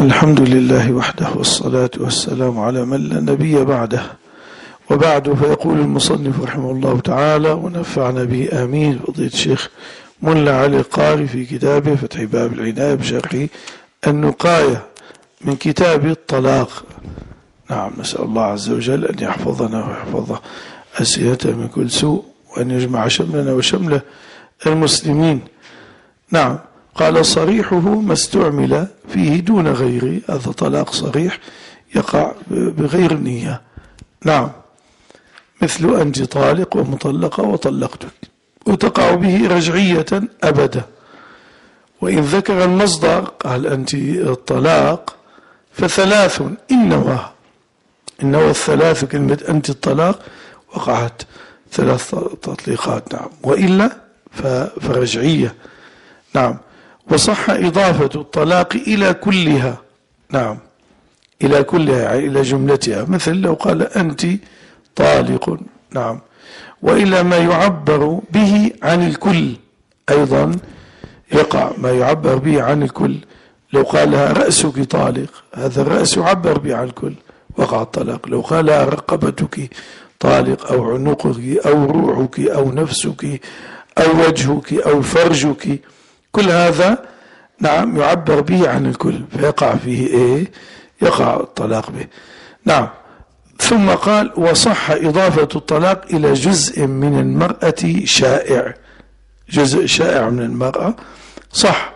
الحمد لله وحده والصلاة والسلام على من لا نبي بعده. وبعد، فيقول المصنف رحمه الله تعالى ونفعنا به آمين، فضيلة الشيخ ملا علي القاري في كتابه فتح باب العناية بشرح النقاية من كتاب الطلاق. نعم، نسأل الله عز وجل أن يحفظنا ويحفظ أسئلتنا من كل سوء، وأن يجمع شملنا وشمل المسلمين. نعم، قال صريحه ما استعمل فيه دون غيره، هذا طلاق صريح يقع بغير نية. نعم، مثل أنت طالق ومطلقة وطلقتك، وتقع به رجعية أبدا. وإن ذكر المصدر قال أنت الطلاق فثلاث إنما الثلاث كلمة أنت الطلاق وقعت ثلاث تطليقات. نعم، وإلا فرجعية. نعم، وصح إضافة الطلاق إلى كلها. نعم، إلى كلها يعني إلى جملتها، مثل لو قال أنت طالق. نعم، وإلى ما يعبر به عن الكل أيضا يقع ما يعبر به عن الكل. لو قالها رأسك طالق، هذا الرأس يعبر به عن الكل، وقع الطلاق. لو قالها رقبتك طالق، أو عنقك، أو روحك، أو نفسك، أو وجهك، أو فرجك، كل هذا نعم يعبر به عن الكل، فيقع فيه ايه؟ يقع الطلاق به. نعم، ثم قال وصح إضافة الطلاق إلى جزء من المرأة شائع، جزء شائع من المرأة صح،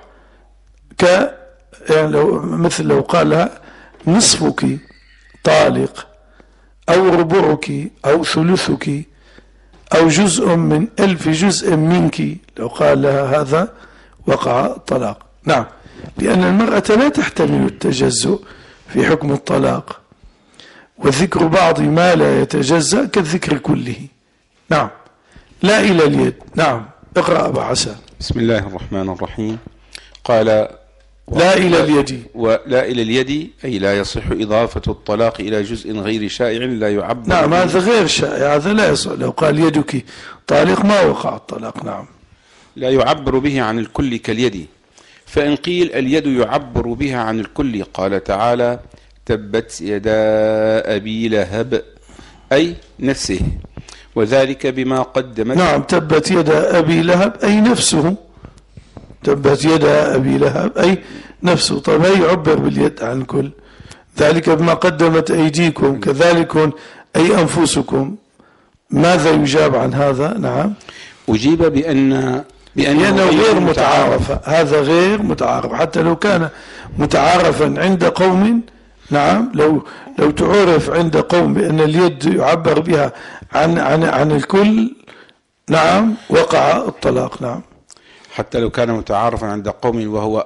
يعني مثل لو قالها نصفك طالق، أو ربعك، أو ثلثك، أو جزء من 1000 جزء منك، لو قال لها هذا وقع الطلاق. نعم، لأن المرأة لا تحتمل التجزؤ في حكم الطلاق، وذكر بعض ما لا يتجزأ كالذكر كله. نعم، لا إلى اليد. نعم، اقرأ أبا حسن. بسم الله الرحمن الرحيم. قال لا إلى اليد، ولا إلى اليد أي لا يصح إضافة الطلاق إلى جزء غير شائع لا يعبر. نعم، هذا غير شائع، هذا لا يصح. لو قال يدك طالق ما وقع الطلاق. نعم، لا يعبر به عن الكل كاليد. فإن قيل اليد يعبر بها عن الكل، قال تعالى تبت يدا أبي لهب، أي نفسه، وذلك بما قدمت. نعم، تبت يدا أبي لهب أي نفسه، تبت يدا أبي لهب أي نفسه. طيب هي يعبر باليد عن الكل، ذلك بما قدمت أيديكم كذلك أي أنفسكم. ماذا يجاب عن هذا؟ نعم، أجيب بأنه غير متعارف. هذا غير متعارف، حتى لو كان متعارفا عند قوم. نعم، لو تعرف عند قوم بأن اليد يعبر بها عن الكل، نعم وقع الطلاق. نعم، حتى لو كان متعارفا عند قوم وهو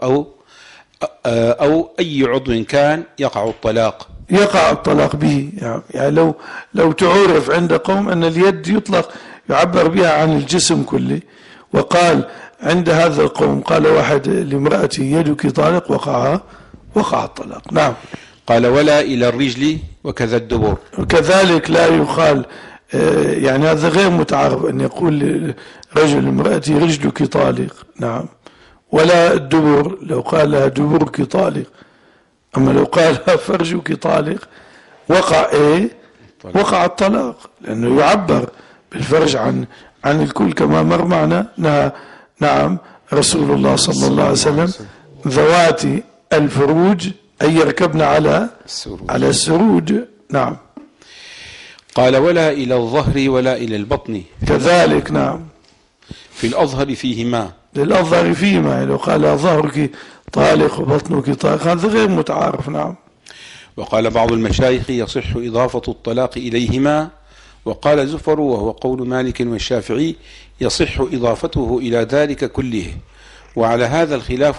أو أي عضو كان يقع الطلاق به. يعني لو تعرف عند قوم أن اليد يطلق يعبر بها عن الجسم كله، وقال عند هذا القوم قال واحد لامرأته يدك طالق، وقع الطلاق. نعم، قال ولا إلى الرجل وكذا الدبر، وكذلك لا يقال. يعني هذا غير متعارف أن يقول رجل لامرأته رجلك طالق. نعم، ولا الدبر لو قال لها دبرك طالق. أما لو قال لها فرجك طالق وقع وقع الطلاق، لأنه يعبر بالفرج عن الكل، كما مر معنا. نعم، رسول الله صلى الله عليه وسلم ذوات الفروج أن يركبن على السروج. نعم، قال ولا إلى الظهر ولا إلى البطن كذلك. نعم، في الأظهر فيهما، للأظهر فيهما، لو قال ظهرك طالق وبطنك طالق هذا غير متعارف. نعم، وقال بعض المشايخ يصح إضافة الطلاق إليهما، وقال زفر وهو قول مالك والشافعي يصح إضافته إلى ذلك كله. وعلى هذا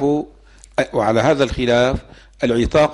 الخلاف العتاق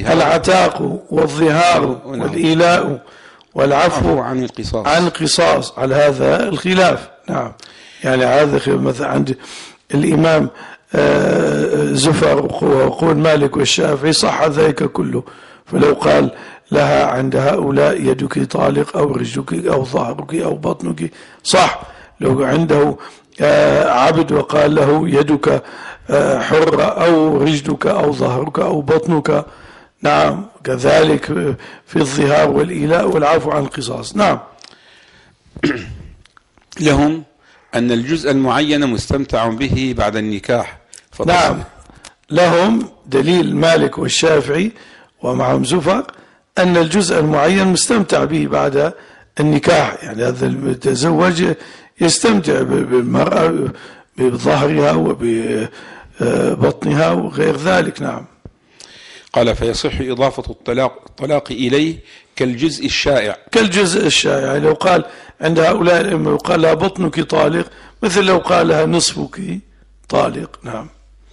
والظهار والإيلاء والعفو عن القصاص على هذا الخلاف. نعم، يعني هذا مثلا عند الإمام زفر وقول مالك والشافعي صح ذلك كله. فلو قال لها عند هؤلاء يدك طالق، أو رجلك، أو ظهرك، أو بطنك صح. لو عنده عبد وقال له يدك حرة أو رجلك أو ظهرك أو بطنك. نعم كذلك في الظهار والإيلاء والعفو عن القصاص. نعم. لهم أن الجزء المعين مستمتع به بعد النكاح. نعم لهم دليل مالك والشافعي ومعهم زفر أن الجزء المعين مستمتع به بعد النكاح، يعني هذا المتزوج يستمتع بالمرأة بظهرها وببطنها وغير ذلك. نعم. قال فيصح إضافة الطلاق إليه كالجزء الشائع. كالجزء الشائع، لو قال عند هؤلاء الأئمة يقال لها بطنك طالق، مثل لو قال لها نصفك طالق. نعم.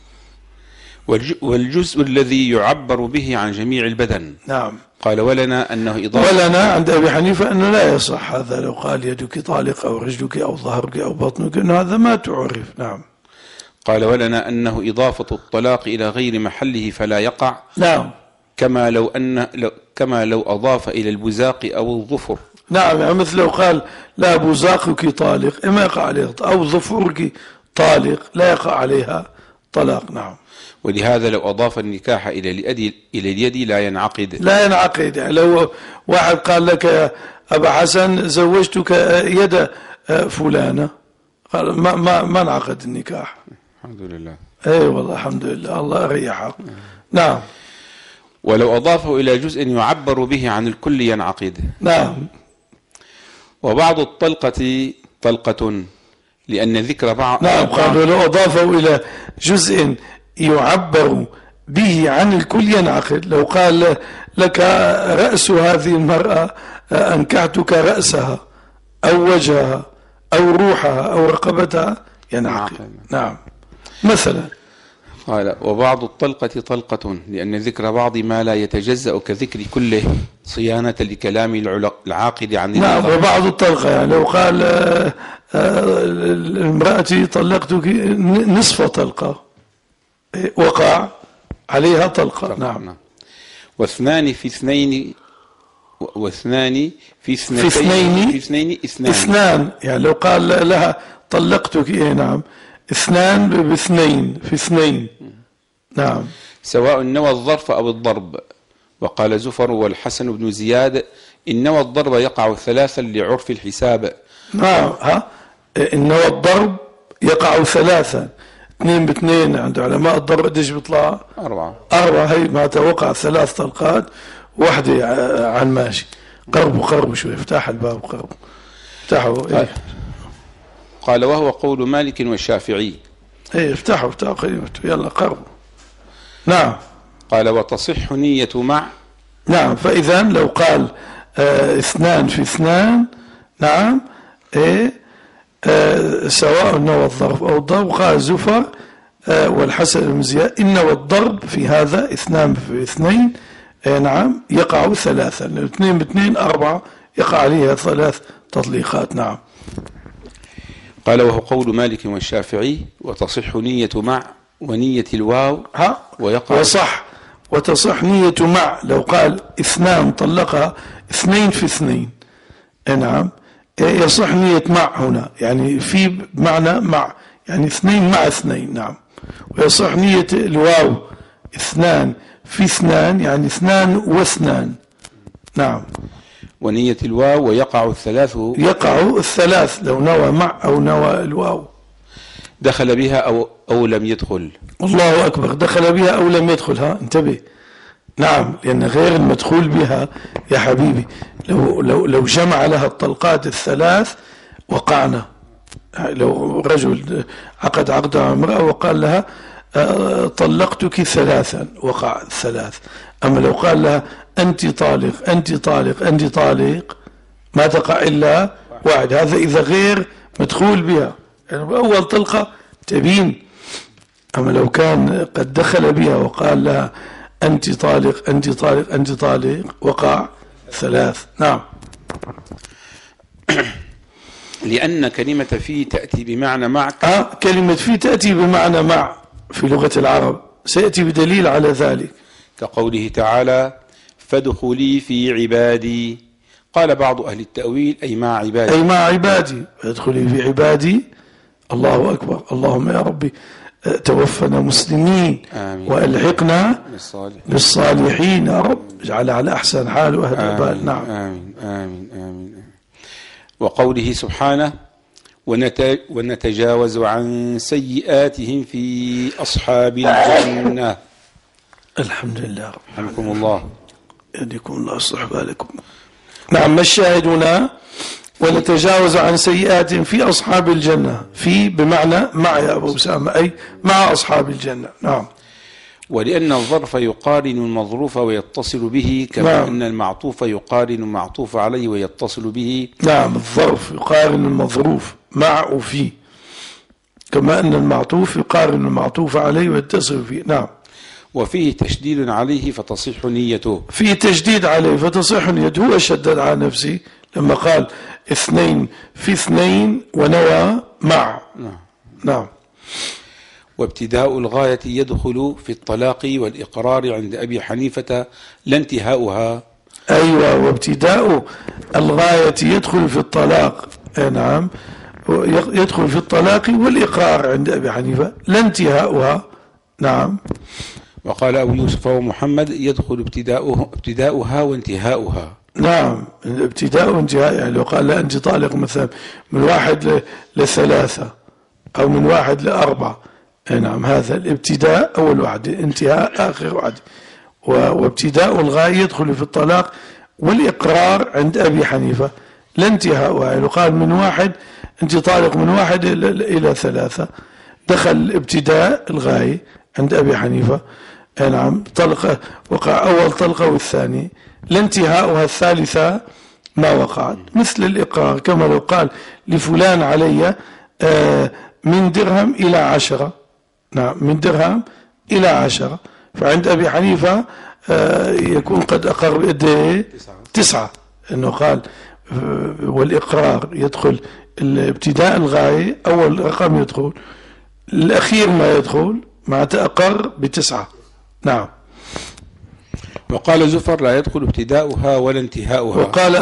والجزء الذي يعبر به عن جميع البدن. نعم. قال ولنا أنه إضافة. ولنا عند أبي حنيفة أنه لا يصح هذا، لو قال يدك طالق أو رجلك أو ظهرك أو بطنك أنه هذا ما تعرف. نعم. قال ولنا أنه إضافة الطلاق إلى غير محله فلا يقع. نعم. كما لو أضاف إلى البزاق أو الظفر. نعم، يعني مثل لو قال لا بزاقك طالق ما يقع عليها، أو ظفرك طالق لا يقع عليها طلاق. نعم. ولهذا لو أضاف النكاح إلى اليد لا ينعقد. لا ينعقد، يعني لو واحد قال لك يا أبا حسن زوجتك يد فلانة، قال ما انعقد النكاح. الحمد لله. اي والله الحمد لله، الله يريحك. نعم. ولو أضافه إلى جزء يعبر به عن الكل ينعقد. نعم. وبعض الطلقة طلقة لأن ذكر بعض. نعم. قالوا لو أضافه إلى جزء يعبر به عن الكل ينعقد، لو قال لك رأس هذه المرأة أنكحتك رأسها أو وجهها أو روحها أو رقبتها ينعقد. نعم مثلا. قال وبعض الطلقة طلقة لأن ذكر بعض ما لا يتجزأ كذكر كله صيانة لكلام العاقد عن. نعم. وبعض الطلقة يعني لو قال امرأتي طلقتك نصف طلقة وقع عليها طلقة. نعم. واثنان في اثنين اثنان، يعني لو قال لها طلقتك نعم اثنان باثنين في اثنين. نعم. سواء نوى الظرف أو الضرب. وقال زفر والحسن بن زياد إن نوى الضرب يقع ثلاثا لعرف الحساب. نعم. إن نوى الضرب يقع ثلاثا، اثنين باثنين عند علماء الضرب قديش بيطلع؟ 4. هي ما توقع 3 طلقات، واحدة عن ماشي. قربوا شوي، افتح الباب قربوا افتحوا. قال وهو قول مالك والشافعي. افتحوا قيمته يلا قربوا. نعم. قال وتصح نية مع. نعم. فإذا لو قال 2 في 2 نعم سواء نوى الضرب أو الضرب. قال زفر والحسن بن زياد إن والضرب في هذا 2 في 2 نعم يقع 3، لأن 2 ب2 4 يقع عليها 3 تطليقات. نعم. قال وهو قول مالك والشافعي وتصح نية مع ونية الواو ويقع. وتصح نية مع لو قال 2 طلقها 2 في 2 نعم يصح نية مع هنا، يعني في معنى مع، يعني 2 مع 2. نعم. ويصح نية الواو 2 في 2 يعني 2 و2. نعم. ونية الواو ويقع الثلاث. يقع الثلاث لو نوى مع أو نوى الواو. دخل بها أو لم يدخل. الله أكبر. دخل بها أو لم يدخل. انتبه. نعم. لأن غير المدخول بها يا حبيبي لو جمع لها الطلقات الثلاث وقعنا. لو رجل عقد مع امرأة وقال لها طلقتك 3 وقع 3. أما لو قال لها أنت طالق ما تقع إلا واحد، هذا إذا غير مدخول بها، يعني أول طلقة تبين. أما لو كان قد دخل بها وقال لها أنت طالق وقع 3. نعم. لأن كلمة في تأتي بمعنى مع. كلمة في تأتي بمعنى مع في لغة العرب، سيأتي بدليل على ذلك كقوله تعالى فادخلي في عبادي. قال بعض أهل التأويل أي مع عبادي. فادخلي في عبادي الله أكبر. اللهم يا ربي توفنا مسلمين وألحقنا بالصالحين يا رب، اجعل على أحسن حال وأهدى بال. نعم. آمين آمين آمين. وقوله سبحانه ونتجاوز عن سيئاتهم في أصحاب الجنة. الحمد لله. رحمكم الله. يهديكم الله يصلح بالكم. نعم. ما الشاهد هنا؟ ونتجاوز عن سيئات في أصحاب الجنة. في بمعنى مع يا أبو أسامة، أي مع أصحاب الجنة. نعم. ولأن الظرف يقارن المظروف ويتصل به، كما نعم. أن المعطوف يقارن المعطوف عليه ويتصل به. نعم. الظرف يقارن المظروف مع وفي، كما أن المعطوف يقارن المعطوف عليه ويتصل به. نعم. وفيه تشديد عليه فتصح نيته. فيه تشديد عليه فتصح نيته. هو شدد على نفسه لما قال اثنين في اثنين ونوى مع. نعم. وابتداء الغاية يدخل في الطلاق والإقرار عند أبي حنيفة لا انتهاؤها. أيوة. وابتداء الغاية يدخل في الطلاق. نعم. يدخل في الطلاق والإقرار عند أبي حنيفة لا انتهاؤها. نعم. وقال أبو يوسف ومحمد يدخل ابتداؤها وانتهاؤها. نعم. ابتداء وانتهاء، يعني لو قال لا أنت طالق مثلا من 1 ل3 أو من 1 ل4. نعم. هذا الابتداء أول واحد، انتهاء آخر واحد. وابتداء الغاية يدخل في الطلاق والإقرار عند أبي حنيفة لا انتهاؤها، يعني لو قال من 1 أنت طالق من 1 إلى 3 دخل ابتداء الغاية عند أبي حنيفة. نعم. طلقة وقع أول طلقة والثاني لانتهاؤها الثالثة ما وقعت، مثل الإقرار. كما لو قال لفلان علي من درهم إلى 10. نعم. من درهم إلى 10. فعند أبي حنيفة يكون قد أقر بإيديه 9. إنه قال والإقرار يدخل ابتداء الغاية أول رقم يدخل، الأخير ما يدخل مع تأقر ب9. نعم. وقال زفر لا يدخل ابتداؤها ولا انتهاؤها. وقال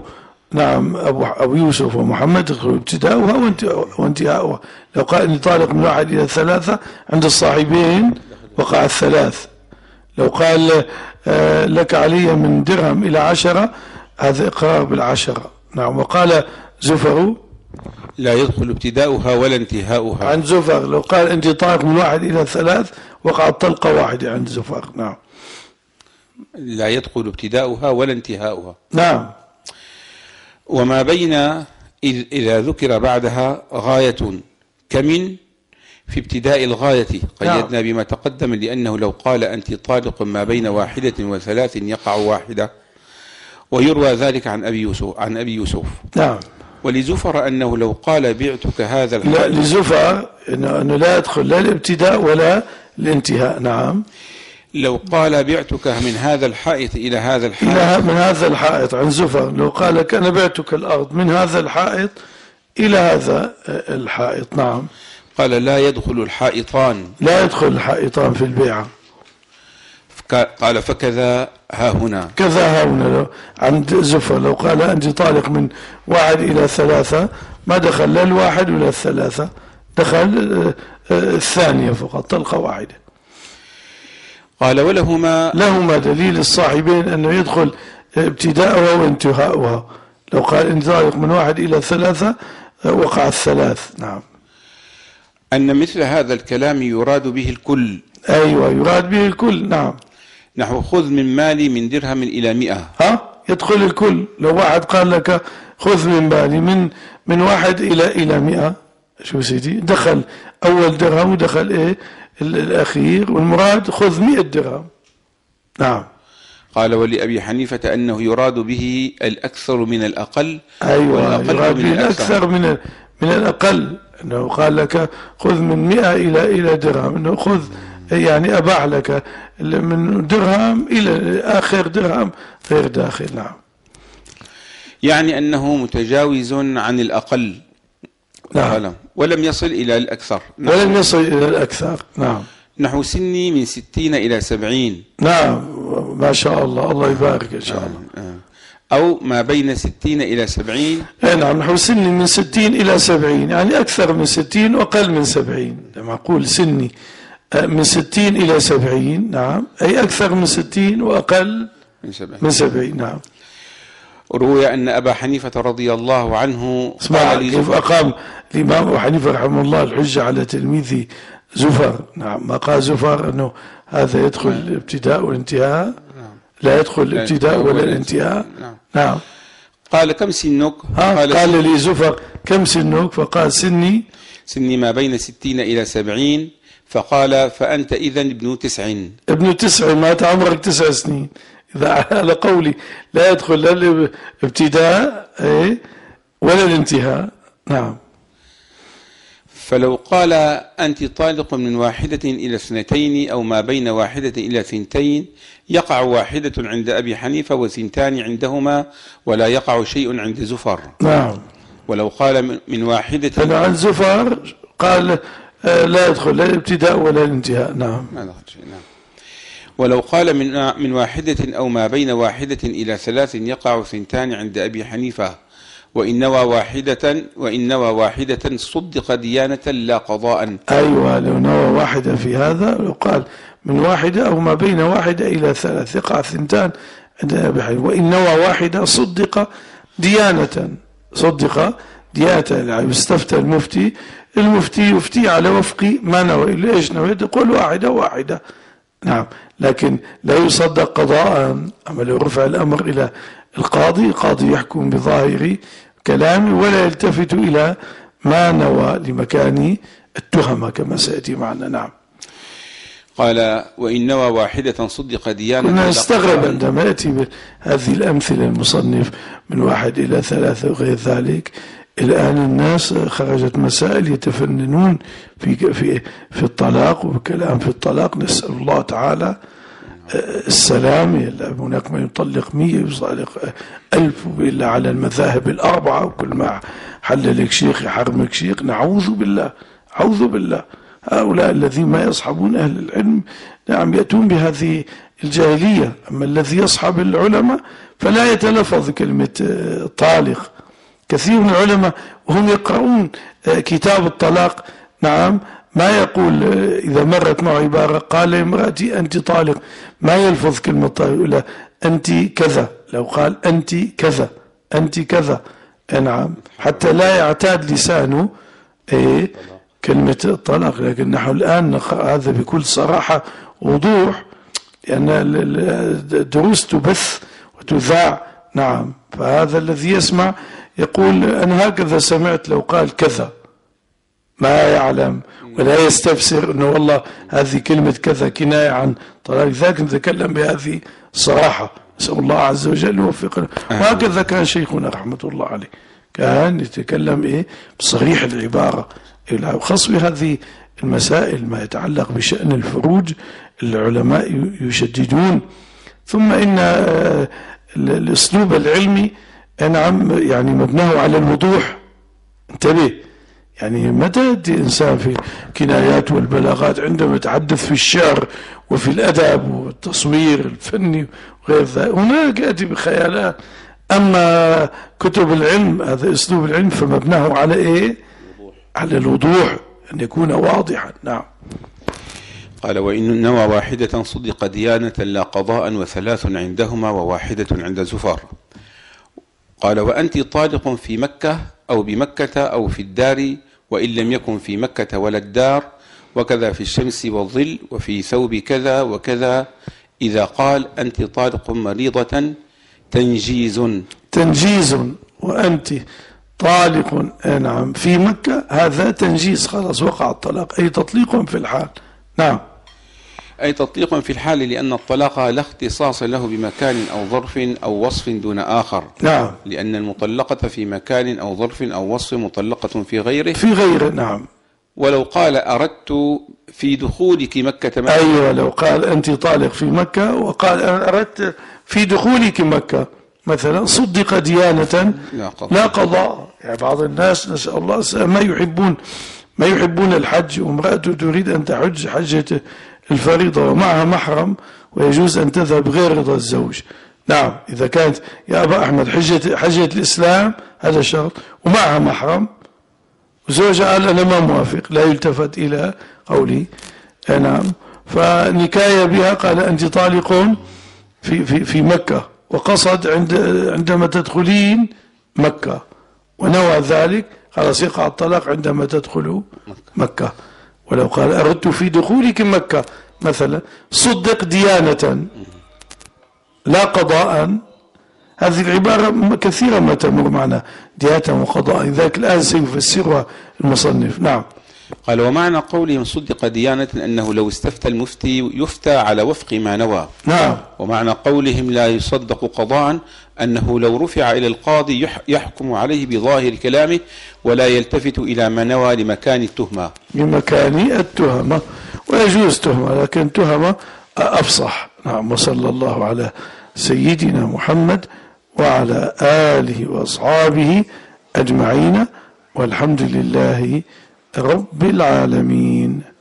أبو يوسف ومحمد يدخل ابتداؤها وانتهاؤها. لو قال إني طالق من 1 إلى 3 عند الصاحبين وقع 3. لو قال لك علي من درهم إلى 10 هذا إقرار بال10. نعم. وقال زفر لا يدخل ابتداؤها ولا انتهاؤها. عند زفر لو قال أنت طالق من 1 إلى 3 وقعت طلقة واحدة عند زفر. نعم. لا يدخل ابتداؤها ولا انتهاؤها. نعم. وما بين إذا ذكر بعدها غاية كمن في ابتداء الغاية قيدنا بما تقدم، لأنه لو قال أنت طالق ما بين 1 و3 يقع 1، ويروى ذلك عن أبي يوسف. نعم. ولزفر أنه لو قال بعتك هذا الحائط، لا، لزفر أنه لا يدخل لا الابتداء ولا الانتهاء. نعم. لو قال بعتك من هذا الحائط إلى هذا الحائط، من هذا الحائط عن زفر لو قال لك أنا بعتك الأرض من هذا الحائط إلى هذا الحائط. نعم. قال لا يدخل الحائطان، لا يدخل الحائطان في البيعة. قال فكذا ها هنا، كذا ها هنا عند زفر لو قال أنت طالق من 1 إلى 3 ما دخل لا 1 ولا 3، دخل الثانية فقط طلقة واحدة. قال لهما دليل الصاحبين أنه يدخل ابتداؤها وانتهاؤها. لو قال أنت طالق من 1 إلى 3 وقع 3. نعم. أن مثل هذا الكلام يراد به الكل. أيوة يراد به الكل. نعم. نحو خذ من مالي من درهم إلى 100. يدخل الكل. لو واحد قال لك خذ من مالي من 1 إلى 100، شو سيدي دخل أول درهم ودخل الأخير، والمراد خذ 100 درهم. نعم. قال ولأبي حنيفة أنه يراد به الأكثر من الأقل. أيوة يراد به الأكثر من الأقل. أنه قال لك خذ من 100 إلى درهم، أنه خذ يعني أباح لك من درهم إلى آخر درهم غير داخل. نعم. يعني أنه متجاوز عن الأقل. نعم. ولم يصل إلى الأكثر. ولم يصل إلى الأكثر. نعم. نحو سني من 60 إلى 70. نعم. ما شاء الله، الله يبارك إن شاء الله. أو ما بين 60 إلى 70. نعم، نحو سني من 60 إلى 70، يعني أكثر من 60 وأقل من 70. لما أقول سني من 60 إلى 70، نعم، أي أكثر من 60 وأقل من 70. نعم. روي أن أبا حنيفة رضي الله عنه قال كيف أقام الإمام أبو حنيفة رحمه الله الحجة على تلميذه زفر. نعم، ما قال زفر أنه هذا يدخل الابتداء والانتهاء، لا يدخل الابتداء ولا الانتهاء. نعم. قال كم سنك؟ قال لي زفر كم سنك؟ فقال سني ما بين 60 إلى 70. فقال فأنت إذن ابن 9. ابن 9، مات عمرك 9 سنين. إذا على قولي لا يدخل لا الابتداء ولا الانتهاء. نعم. فلو قال أنت طالق من 1 إلى 2 أو ما بين 1 إلى 2، يقع 1 عند أبي حنيفة و2 عندهما، ولا يقع شيء عند زفر. نعم. ولو قال من 1 عند زفر قال لا يدخل لا الابتداء ولا الانتهاء. نعم. نعم. ولو قال من 1 أو ما بين 1 إلى 3، يقع 2 عند أبي حنيفة، وإن نوى واحدة صدق ديانة لا قضاء. أيوة، لو نوى واحدة في هذا، لو قال من 1 أو ما بين 1 إلى 3، يقع 2 عند أبي حنيفة. وإن نوى واحدة صدق ديانة يعني استفتى المفتي يفتي على وفق ما نوى. ليش نوى؟ يقول واحدة. نعم، لكن لا يصدق قضاء. أما لو رفع الأمر إلى القاضي يحكم بظاهر كلامه ولا يلتفت إلى ما نوى لمكان التهمة كما سيأتي معنا. نعم. قال وإن نوى واحدة صدق ديانة. كنا نستغرب عندما يأتي بهذه الأمثلة المصنف من 1 إلى 3 وغير ذلك. الآن الناس خرجت مسائل يتفننون في الطلاق وكلام في الطلاق. نسأل الله تعالى السلام. هناك من يطلق 100 يطلق 1000 إلا على المذاهب ال4، وكل ما حللك شيخ يحرمك شيخ. نعوذ بالله. هؤلاء الذين ما يصحبون أهل العلم نعم يأتون بهذه الجاهلية. أما الذي يصحب العلماء فلا يتلفظ كلمة طالق. كثير من العلماء وهم يقرؤون كتاب الطلاق، نعم، ما يقول إذا مرت معه عبارة قال امرأتي أنت طالق، ما يلفظ كلمة طالق، يقول أنت كذا. لو قال أنت كذا، نعم، حتى لا يعتاد لسانه كلمة الطلاق. لكن نحن الآن نقرأ هذا بكل صراحة ووضوح، لأن الدروس تبث وتذاع. نعم، فهذا الذي يسمع يقول أنا هكذا سمعت. لو قال كذا ما يعلم ولا يستفسر أنه والله هذه كلمة كذا كناية عن طلاق، ذاك نتكلم بهذه الصراحة. نسأل الله عز وجل يوفقنا. وهكذا كان شيخنا رحمة الله عليه، كان يتكلم بصريح العبارة. خاص بهذه المسائل ما يتعلق بشأن الفروج العلماء يشددون. ثم إن الأسلوب العلمي نعم يعني مبناه على الوضوح. انتبه، يعني متى يأتي إنسان في كنايات والبلاغات عندما يتحدث في الشعر وفي الأدب والتصوير الفني وغير ذلك، هناك يأتي بخيالات. أما كتب العلم هذا أسلوب العلم فمبناه على على الوضوح، أن يكون واضحا. نعم. قال وإن نوى واحدة صدق ديانة لا قضاء، و3 عندهما و1 عند زفر. قال وأنت طالق في مكة أو بمكة أو في الدار، وإن لم يكن في مكة ولا الدار، وكذا في الشمس والظل، وفي ثوب كذا وكذا. إذا قال أنت طالق مريضة تنجيز وأنت طالق نعم في مكة، هذا تنجيز، خلاص وقع الطلاق، أي تطليق في الحال. نعم، أي تطليق في الحال، لأن الطلاق لا اختصاص له بمكان أو ظرف أو وصف دون آخر. نعم، لأن المطلقة في مكان أو ظرف أو وصف مطلقة في غيره. نعم. ولو قال أردت في دخولك مكة مثلا. أيوة، لو قال أنت طالق في مكة وقال أنا أردت في دخولك مكة مثلا، صدق ديانة لا قضاء. يعني بعض الناس نسأل الله ما يحبون الحج، وامرأته تريد أن تحج حجة الفريضة ومعها محرم، ويجوز أن تذهب غير رضا الزوج، نعم إذا كانت يا أبا أحمد حجة الإسلام هذا شرط ومعها محرم وزوجها قال أنا ما موافق لا يلتفت إلى قولي نعم فنكاية بها قال أنت طالق في مكة وقصد عندما تدخلين مكة ونوى ذلك خلاص يقع الطلاق عندما تدخل مكة. ولو قال أردت في دخولك مكة مثلا صدق ديانة لا قضاء هذه العبارة كثيرا ما تمر معنا ديانة وقضاء ذاك الآن سيفسرها المصنف. نعم قال ومعنى قولهم صدق ديانة أنه لو استفتى المفتي يفتى على وفق ما نوى. نعم. ومعنى قولهم لا يصدق قضاء أنه لو رفع إلى القاضي يحكم عليه بظاهر كلامه ولا يلتفت إلى ما نوى لمكان التهمة. لمكان التهمة ويجوز تهمة لكن تهمة أفصح. نعم. وصلى الله على سيدنا محمد وعلى آله وأصحابه أجمعين والحمد لله رب العالمين.